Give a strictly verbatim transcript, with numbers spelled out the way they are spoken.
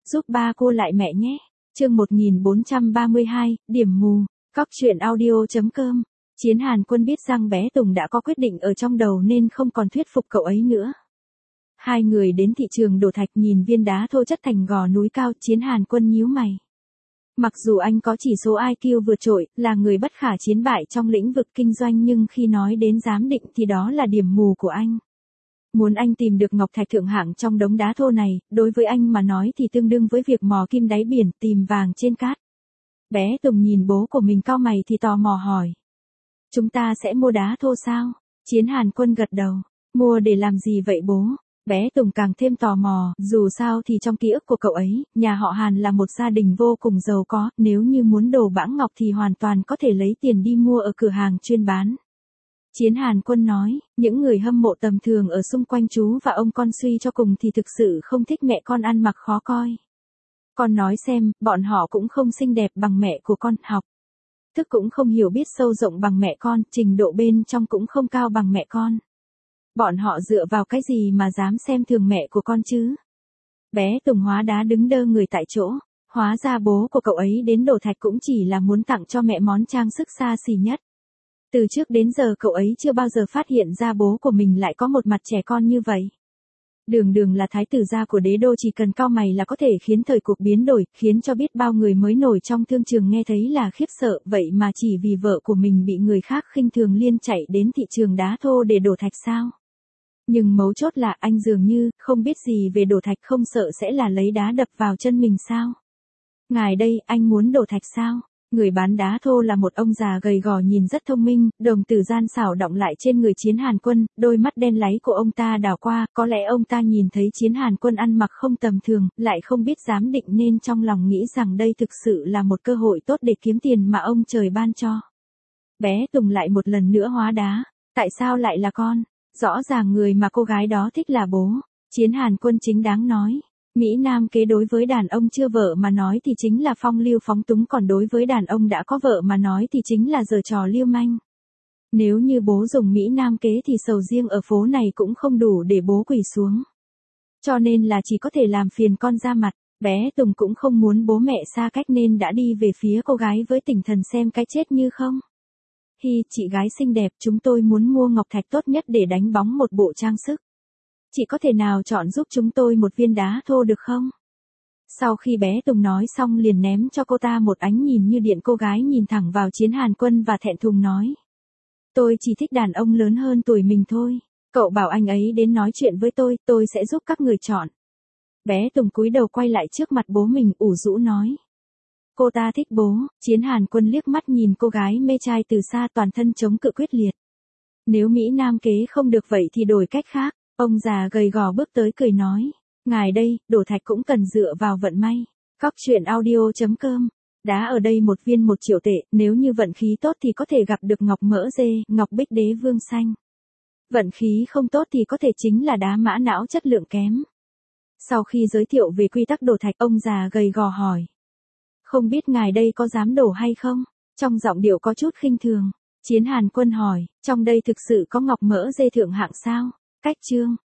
giúp ba cô lại mẹ nhé. Chương một nghìn bốn trăm ba mươi hai, điểm mù. Cóc truyện audio chấm com. Chiến Hàn Quân biết rằng bé Tùng đã có quyết định ở trong đầu nên không còn thuyết phục cậu ấy nữa. Hai người đến thị trường đổ thạch nhìn viên đá thô chất thành gò núi cao. Chiến Hàn Quân nhíu mày. Mặc dù anh có chỉ số i kiu vượt trội, là người bất khả chiến bại trong lĩnh vực kinh doanh, nhưng khi nói đến giám định thì đó là điểm mù của anh. Muốn anh tìm được ngọc thạch thượng hạng trong đống đá thô này, đối với anh mà nói thì tương đương với việc mò kim đáy biển, tìm vàng trên cát. Bé Tùng nhìn bố của mình cau mày thì tò mò hỏi. Chúng ta sẽ mua đá thô sao? Chiến Hàn Quân gật đầu. Mua để làm gì vậy bố? Bé Tùng càng thêm tò mò, dù sao thì trong ký ức của cậu ấy, nhà họ Hàn là một gia đình vô cùng giàu có, nếu như muốn đồ bãng ngọc thì hoàn toàn có thể lấy tiền đi mua ở cửa hàng chuyên bán. Chiến Hàn Quân nói, những người hâm mộ tầm thường ở xung quanh chú và ông con suy cho cùng thì thực sự không thích mẹ con ăn mặc khó coi. Con nói xem, bọn họ cũng không xinh đẹp bằng mẹ của con, học thức cũng không hiểu biết sâu rộng bằng mẹ con, trình độ bên trong cũng không cao bằng mẹ con. Bọn họ dựa vào cái gì mà dám xem thường mẹ của con chứ? Bé Tùng hóa đá đứng đơ người tại chỗ, hóa ra bố của cậu ấy đến đổ thạch cũng chỉ là muốn tặng cho mẹ món trang sức xa xỉ nhất. Từ trước đến giờ cậu ấy chưa bao giờ phát hiện ra bố của mình lại có một mặt trẻ con như vậy. Đường đường là thái tử gia của đế đô, chỉ cần cau mày là có thể khiến thời cuộc biến đổi, khiến cho biết bao người mới nổi trong thương trường nghe thấy là khiếp sợ, vậy mà chỉ vì vợ của mình bị người khác khinh thường liên chạy đến thị trường đá thô để đổ thạch sao? Nhưng mấu chốt là anh dường như không biết gì về đổ thạch, không sợ sẽ là lấy đá đập vào chân mình sao? Ngài đây, anh muốn đổ thạch sao? Người bán đá thô là một ông già gầy gò nhìn rất thông minh, đồng tử gian xảo động lại trên người Chiến Hàn Quân, đôi mắt đen láy của ông ta đảo qua, có lẽ ông ta nhìn thấy Chiến Hàn Quân ăn mặc không tầm thường, lại không biết giám định nên trong lòng nghĩ rằng đây thực sự là một cơ hội tốt để kiếm tiền mà ông trời ban cho. Bé Tùng lại một lần nữa hóa đá, tại sao lại là con? Rõ ràng người mà cô gái đó thích là bố. Chiến Hàn Quân chính đáng nói. Mỹ Nam kế đối với đàn ông chưa vợ mà nói thì chính là phong lưu phóng túng, còn đối với đàn ông đã có vợ mà nói thì chính là giở trò lưu manh. Nếu như bố dùng Mỹ Nam kế thì sầu riêng ở phố này cũng không đủ để bố quỳ xuống. Cho nên là chỉ có thể làm phiền con ra mặt. Bé Tùng cũng không muốn bố mẹ xa cách nên đã đi về phía cô gái với tinh thần xem cái chết như không. Hi, chị gái xinh đẹp, chúng tôi muốn mua ngọc thạch tốt nhất để đánh bóng một bộ trang sức. Chị có thể nào chọn giúp chúng tôi một viên đá thô được không? Sau khi bé Tùng nói xong liền ném cho cô ta một ánh nhìn như điện, cô gái nhìn thẳng vào Chiến Hàn Quân và thẹn thùng nói. Tôi chỉ thích đàn ông lớn hơn tuổi mình thôi. Cậu bảo anh ấy đến nói chuyện với tôi, tôi sẽ giúp các người chọn. Bé Tùng cúi đầu quay lại trước mặt bố mình ủ rũ nói. Cô ta thích bố. Chiến Hàn Quân liếc mắt nhìn cô gái mê trai từ xa, toàn thân chống cự quyết liệt. Nếu Mỹ Nam kế không được vậy thì đổi cách khác. Ông già gầy gò bước tới cười nói. Ngài đây, đổ thạch cũng cần dựa vào vận may. Cóc truyện audio chấm com. Đá ở đây một viên một triệu tệ, nếu như vận khí tốt thì có thể gặp được ngọc mỡ dê, ngọc bích đế vương xanh. Vận khí không tốt thì có thể chính là đá mã não chất lượng kém. Sau khi giới thiệu về quy tắc đổ thạch, ông già gầy gò hỏi. Không biết ngài đây có dám đổ hay không? Trong giọng điệu có chút khinh thường. Chiến Hàn Quân hỏi, trong đây thực sự có ngọc mỡ dê thượng hạng sao? Cách chương.